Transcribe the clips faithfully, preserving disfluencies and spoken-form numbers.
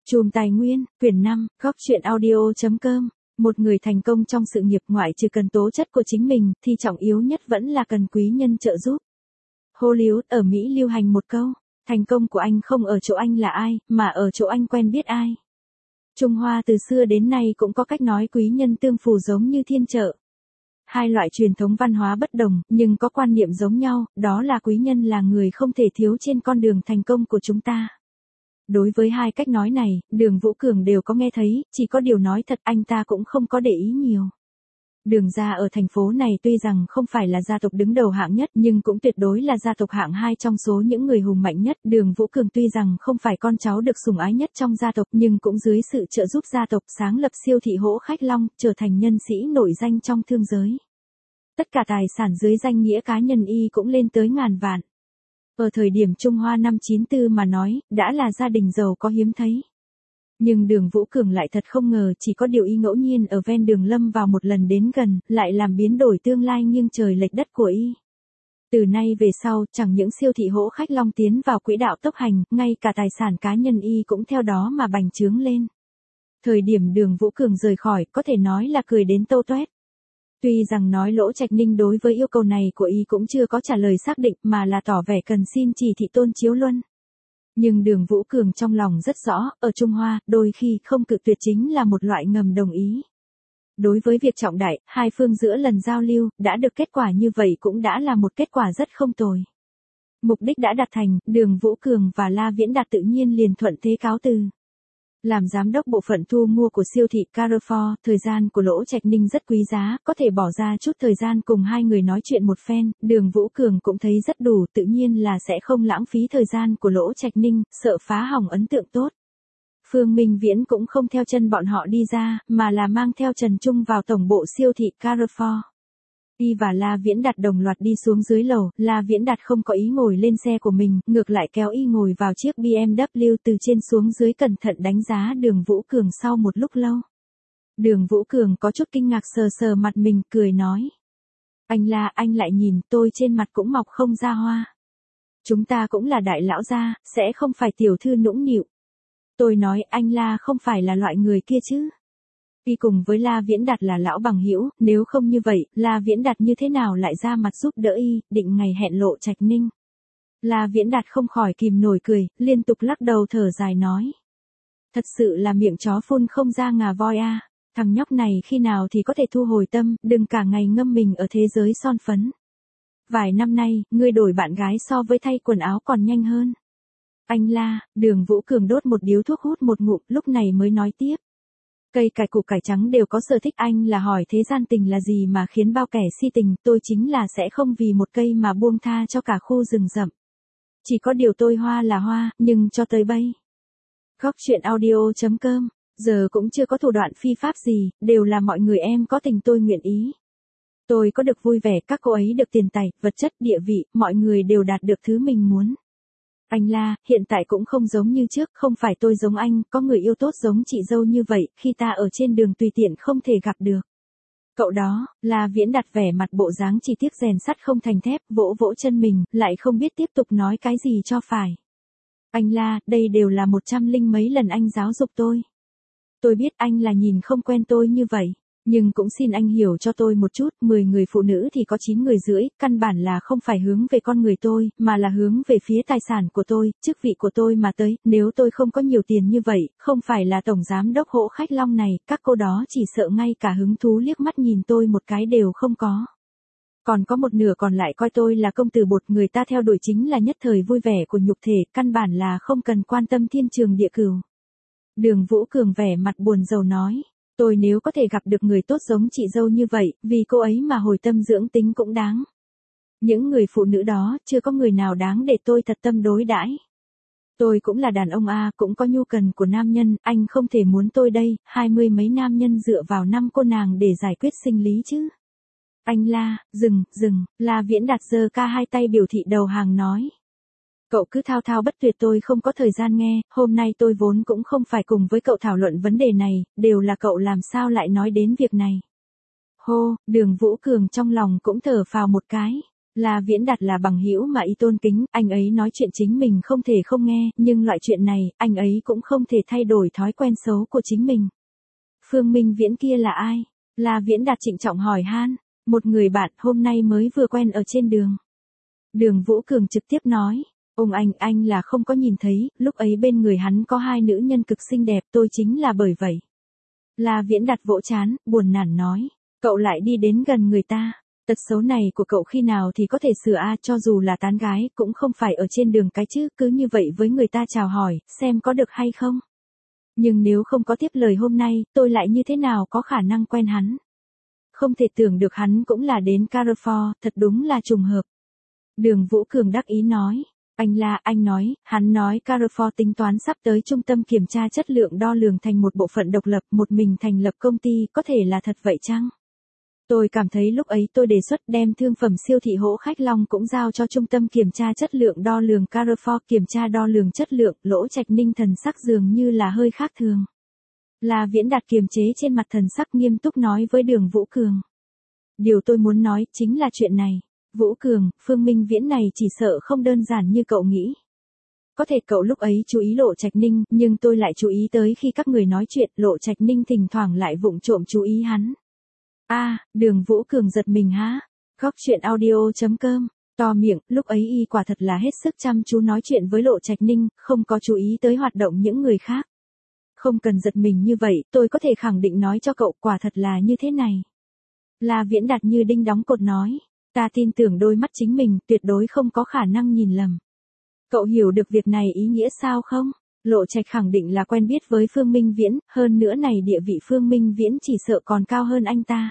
Chùm Tài Nguyên, quyển năm, góc truyện audio chấm com. Một người thành công trong sự nghiệp ngoại trừ cần tố chất của chính mình, thì trọng yếu nhất vẫn là cần quý nhân trợ giúp. Hollywood ở Mỹ lưu hành một câu, thành công của anh không ở chỗ anh là ai, mà ở chỗ anh quen biết ai. Trung Hoa từ xưa đến nay cũng có cách nói quý nhân tương phù giống như thiên trợ. Hai loại truyền thống văn hóa bất đồng, nhưng có quan niệm giống nhau, đó là quý nhân là người không thể thiếu trên con đường thành công của chúng ta. Đối với hai cách nói này, Đường Vũ Cường đều có nghe thấy, chỉ có điều nói thật anh ta cũng không có để ý nhiều. Đường gia ở thành phố này tuy rằng không phải là gia tộc đứng đầu hạng nhất nhưng cũng tuyệt đối là gia tộc hạng hai trong số những người hùng mạnh nhất. Đường Vũ Cường tuy rằng không phải con cháu được sủng ái nhất trong gia tộc nhưng cũng dưới sự trợ giúp gia tộc sáng lập siêu thị Hỗ Khách Long, trở thành nhân sĩ nổi danh trong thương giới. Tất cả tài sản dưới danh nghĩa cá nhân y cũng lên tới ngàn vạn. Ở thời điểm Trung Hoa năm chín tư mà nói, đã là gia đình giàu có hiếm thấy. Nhưng Đường Vũ Cường lại thật không ngờ chỉ có điều y ngẫu nhiên ở ven đường lâm vào một lần đến gần, lại làm biến đổi tương lai nghiêng trời lệch đất của y. Từ nay về sau, chẳng những siêu thị Hỗ Khách Long tiến vào quỹ đạo tốc hành, ngay cả tài sản cá nhân y cũng theo đó mà bành trướng lên. Thời điểm Đường Vũ Cường rời khỏi, có thể nói là cười đến tâu toét. Tuy rằng nói Lỗ Trạch Ninh đối với yêu cầu này của y cũng chưa có trả lời xác định mà là tỏ vẻ cần xin chỉ thị Tôn Chiếu Luân. Nhưng Đường Vũ Cường trong lòng rất rõ, ở Trung Hoa, đôi khi không cự tuyệt chính là một loại ngầm đồng ý. Đối với việc trọng đại, hai phương giữa lần giao lưu, đã được kết quả như vậy cũng đã là một kết quả rất không tồi. Mục đích đã đạt thành, Đường Vũ Cường và La Viễn Đạt tự nhiên liền thuận thế cáo từ. Làm giám đốc bộ phận thu mua của siêu thị Carrefour, thời gian của Lỗ Trạch Ninh rất quý giá, có thể bỏ ra chút thời gian cùng hai người nói chuyện một phen, Đường Vũ Cường cũng thấy rất đủ, tự nhiên là sẽ không lãng phí thời gian của Lỗ Trạch Ninh, sợ phá hỏng ấn tượng tốt. Phương Minh Viễn cũng không theo chân bọn họ đi ra, mà là mang theo Trần Trung vào tổng bộ siêu thị Carrefour. Y và La Viễn Đạt đồng loạt đi xuống dưới lầu, La Viễn Đạt không có ý ngồi lên xe của mình, ngược lại kéo y ngồi vào chiếc bê em vê từ trên xuống dưới cẩn thận đánh giá Đường Vũ Cường sau một lúc lâu. Đường Vũ Cường có chút kinh ngạc sờ sờ mặt mình, cười nói. Anh La, anh lại nhìn, tôi trên mặt cũng mọc không ra hoa. Chúng ta cũng là đại lão gia, sẽ không phải tiểu thư nũng nịu. Tôi nói anh La không phải là loại người kia chứ. Y cùng với La Viễn Đạt là lão bằng hữu, nếu không như vậy, La Viễn Đạt như thế nào lại ra mặt giúp đỡ y, định ngày hẹn Lộ Trạch Ninh. La Viễn Đạt không khỏi kìm nổi cười, liên tục lắc đầu thở dài nói. Thật sự là miệng chó phun không ra ngà voi a, à. Thằng nhóc này khi nào thì có thể thu hồi tâm, đừng cả ngày ngâm mình ở thế giới son phấn. Vài năm nay, ngươi đổi bạn gái so với thay quần áo còn nhanh hơn. Anh La, Đường Vũ Cường đốt một điếu thuốc hút một ngụm, lúc này mới nói tiếp. Cây cải củ cải trắng đều có sở thích, anh là hỏi thế gian tình là gì mà khiến bao kẻ si tình, tôi chính là sẽ không vì một cây mà buông tha cho cả khu rừng rậm. Chỉ có điều tôi hoa là hoa, nhưng cho tới bây. Góc truyện audio chấm com, giờ cũng chưa có thủ đoạn phi pháp gì, đều là mọi người em có tình tôi nguyện ý. Tôi có được vui vẻ, các cô ấy được tiền tài, vật chất, địa vị, mọi người đều đạt được thứ mình muốn. Anh La, hiện tại cũng không giống như trước, không phải tôi giống anh, có người yêu tốt giống chị dâu như vậy, khi ta ở trên đường tùy tiện không thể gặp được. Cậu đó, La Viễn Đạt vẻ mặt bộ dáng chỉ tiếc rèn sắt không thành thép, vỗ vỗ chân mình, lại không biết tiếp tục nói cái gì cho phải. Anh La, đây đều là một trăm linh mấy lần anh giáo dục tôi. Tôi biết anh là nhìn không quen tôi như vậy. Nhưng cũng xin anh hiểu cho tôi một chút, mười người phụ nữ thì có chín người rưỡi, căn bản là không phải hướng về con người tôi, mà là hướng về phía tài sản của tôi, chức vị của tôi mà tới, nếu tôi không có nhiều tiền như vậy, không phải là tổng giám đốc Hỗ Khách Long này, các cô đó chỉ sợ ngay cả hứng thú liếc mắt nhìn tôi một cái đều không có. Còn có một nửa còn lại coi tôi là công tử bột, người ta theo đuổi chính là nhất thời vui vẻ của nhục thể, căn bản là không cần quan tâm thiên trường địa cửu. Đường Vũ Cường vẻ mặt buồn rầu nói. Tôi nếu có thể gặp được người tốt giống chị dâu như vậy, vì cô ấy mà hồi tâm dưỡng tính cũng đáng. Những người phụ nữ đó, chưa có người nào đáng để tôi thật tâm đối đãi. Tôi cũng là đàn ông a, cũng có nhu cần của nam nhân, anh không thể muốn tôi đây, hai mươi mấy nam nhân dựa vào năm cô nàng để giải quyết sinh lý chứ. Anh La, dừng, dừng, La Viễn Đạt giơ ca hai tay biểu thị đầu hàng nói. Cậu cứ thao thao bất tuyệt, tôi không có thời gian nghe, hôm nay tôi vốn cũng không phải cùng với cậu thảo luận vấn đề này, đều là cậu làm sao lại nói đến việc này. Hô, Đường Vũ Cường trong lòng cũng thở phào một cái. La Viễn Đạt là bằng hữu mà y tôn kính, anh ấy nói chuyện chính mình không thể không nghe, nhưng loại chuyện này, anh ấy cũng không thể thay đổi thói quen xấu của chính mình. Phương Minh Viễn kia là ai? La Viễn Đạt trịnh trọng hỏi han. Một người bạn hôm nay mới vừa quen ở trên đường. Đường Vũ Cường trực tiếp nói. Ông anh, anh là không có nhìn thấy, lúc ấy bên người hắn có hai nữ nhân cực xinh đẹp, tôi chính là bởi vậy. La Viễn Đạt vỗ chán, buồn nản nói. Cậu lại đi đến gần người ta. Tật xấu này của cậu khi nào thì có thể sửa a, cho dù là tán gái, cũng không phải ở trên đường cái chứ, cứ như vậy với người ta chào hỏi, xem có được hay không. Nhưng nếu không có tiếp lời hôm nay, tôi lại như thế nào có khả năng quen hắn. Không thể tưởng được hắn cũng là đến Carrefour, thật đúng là trùng hợp. Đường Vũ Cường đắc ý nói. Anh là, anh nói, hắn nói Carrefour tính toán sắp tới trung tâm kiểm tra chất lượng đo lường thành một bộ phận độc lập, một mình thành lập công ty, có thể là thật vậy chăng? Tôi cảm thấy lúc ấy tôi đề xuất đem thương phẩm siêu thị Hỗ Khách Long cũng giao cho trung tâm kiểm tra chất lượng đo lường Carrefour kiểm tra đo lường chất lượng, Lỗ Trạch Ninh thần sắc dường như là hơi khác thường. La Viễn Đạt kiềm chế trên mặt thần sắc nghiêm túc nói với Đường Vũ Cường. Điều tôi muốn nói chính là chuyện này. Vũ Cường, Phương Minh Viễn này chỉ sợ không đơn giản như cậu nghĩ. Có thể cậu lúc ấy chú ý Lộ Trạch Ninh, nhưng tôi lại chú ý tới khi các người nói chuyện, Lộ Trạch Ninh thỉnh thoảng lại vụng trộm chú ý hắn. A, à, Đường Vũ Cường giật mình há. Góc chuyện audio chấm com, to miệng, lúc ấy y quả thật là hết sức chăm chú nói chuyện với Lộ Trạch Ninh, không có chú ý tới hoạt động những người khác. Không cần giật mình như vậy, tôi có thể khẳng định nói cho cậu quả thật là như thế này. La Viễn Đạt như đinh đóng cột nói. Ta tin tưởng đôi mắt chính mình, tuyệt đối không có khả năng nhìn lầm. Cậu hiểu được việc này ý nghĩa sao không? Lộ Trạch khẳng định là quen biết với Phương Minh Viễn, hơn nữa này địa vị Phương Minh Viễn chỉ sợ còn cao hơn anh ta.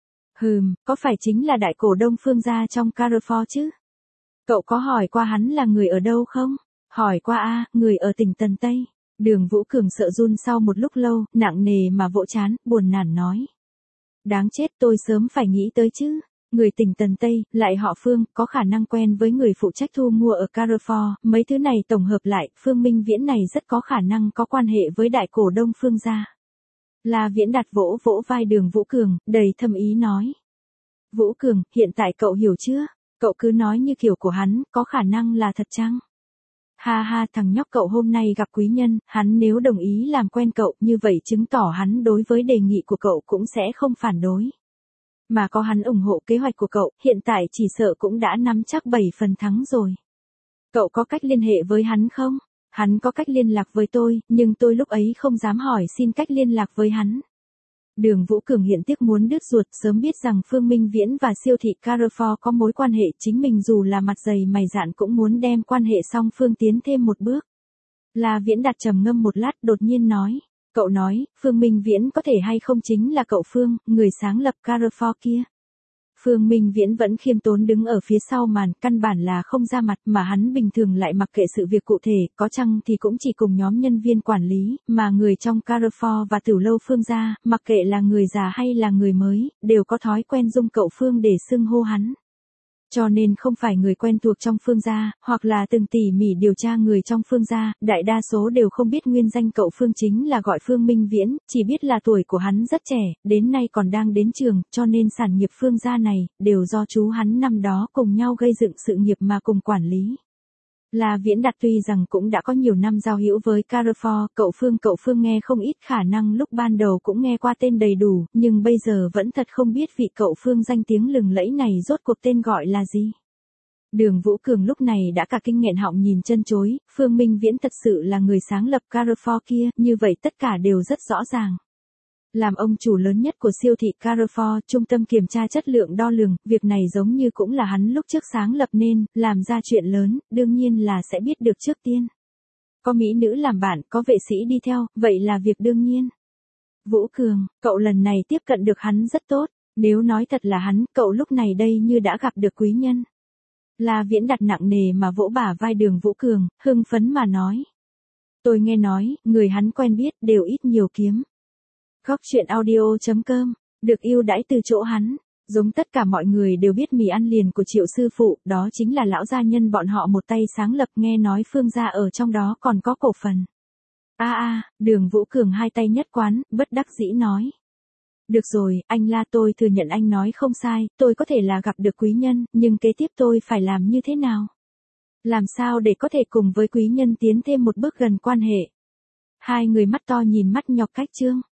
Hừm, có phải chính là đại cổ đông Phương gia trong Carrefour chứ? Cậu có hỏi qua hắn là người ở đâu không? Hỏi qua a, người ở tỉnh Tần Tây. Đường Vũ Cường sợ run sau một lúc lâu, nặng nề mà vỗ chán, buồn nản nói. Đáng chết, tôi sớm phải nghĩ tới chứ. Người tỉnh Tần Tây, lại họ Phương, có khả năng quen với người phụ trách thu mua ở Carrefour, mấy thứ này tổng hợp lại, Phương Minh Viễn này rất có khả năng có quan hệ với đại cổ đông Phương gia. La Viễn Đạt vỗ vỗ vai Đường Vũ Cường, đầy thâm ý nói. Vũ Cường, hiện tại cậu hiểu chưa? Cậu cứ nói như kiểu của hắn, có khả năng là thật chăng? Ha ha, thằng nhóc cậu hôm nay gặp quý nhân, hắn nếu đồng ý làm quen cậu, như vậy chứng tỏ hắn đối với đề nghị của cậu cũng sẽ không phản đối. Mà có hắn ủng hộ kế hoạch của cậu, hiện tại chỉ sợ cũng đã nắm chắc bảy phần thắng rồi. Cậu có cách liên hệ với hắn không? Hắn có cách liên lạc với tôi, nhưng tôi lúc ấy không dám hỏi xin cách liên lạc với hắn. Đường Vũ Cường hiện tiếc muốn đứt ruột, sớm biết rằng Phương Minh Viễn và siêu thị Carrefour có mối quan hệ, chính mình dù là mặt dày mày dạn cũng muốn đem quan hệ song phương tiến thêm một bước. La Viễn Đạt trầm ngâm một lát đột nhiên nói. Cậu nói, Phương Minh Viễn có thể hay không chính là cậu Phương, người sáng lập Carrefour kia. Phương Minh Viễn vẫn khiêm tốn đứng ở phía sau màn, căn bản là không ra mặt mà hắn bình thường lại mặc kệ sự việc cụ thể, có chăng thì cũng chỉ cùng nhóm nhân viên quản lý, mà người trong Carrefour và Tử Lâu Phương gia, mặc kệ là người già hay là người mới, đều có thói quen dung cậu Phương để xưng hô hắn. Cho nên không phải người quen thuộc trong Phương gia, hoặc là từng tỉ mỉ điều tra người trong Phương gia, đại đa số đều không biết nguyên danh cậu Phương chính là gọi Phương Minh Viễn, chỉ biết là tuổi của hắn rất trẻ, đến nay còn đang đến trường, cho nên sản nghiệp Phương gia này, đều do chú hắn năm đó cùng nhau gây dựng sự nghiệp mà cùng quản lý. La Viễn Đạt tuy rằng cũng đã có nhiều năm giao hữu với Carrefour, cậu Phương cậu Phương nghe không ít khả năng lúc ban đầu cũng nghe qua tên đầy đủ, nhưng bây giờ vẫn thật không biết vị cậu Phương danh tiếng lừng lẫy này rốt cuộc tên gọi là gì. Đường Vũ Cường lúc này đã cả kinh nghẹn họng nhìn chân chối, Phương Minh Viễn thật sự là người sáng lập Carrefour kia, như vậy tất cả đều rất rõ ràng. Làm ông chủ lớn nhất của siêu thị Carrefour, trung tâm kiểm tra chất lượng đo lường, việc này giống như cũng là hắn lúc trước sáng lập nên, làm ra chuyện lớn, đương nhiên là sẽ biết được trước tiên. Có mỹ nữ làm bạn, có vệ sĩ đi theo, vậy là việc đương nhiên. Vũ Cường, cậu lần này tiếp cận được hắn rất tốt, nếu nói thật là hắn, cậu lúc này đây như đã gặp được quý nhân. La Viễn đặt nặng nề mà vỗ bả vai Đường Vũ Cường, hưng phấn mà nói. Tôi nghe nói, người hắn quen biết đều ít nhiều kiếm. Góc chuyện audio chấm com, được ưu đãi từ chỗ hắn, giống tất cả mọi người đều biết mì ăn liền của Triệu sư phụ, đó chính là lão gia nhân bọn họ một tay sáng lập, nghe nói Phương gia ở trong đó còn có cổ phần. A a, Đường Vũ Cường hai tay nhất quán, bất đắc dĩ nói. Được rồi, anh La, tôi thừa nhận anh nói không sai, tôi có thể là gặp được quý nhân, nhưng kế tiếp tôi phải làm như thế nào? Làm sao để có thể cùng với quý nhân tiến thêm một bước gần quan hệ? Hai người mắt to nhìn mắt nhọc cách Trương.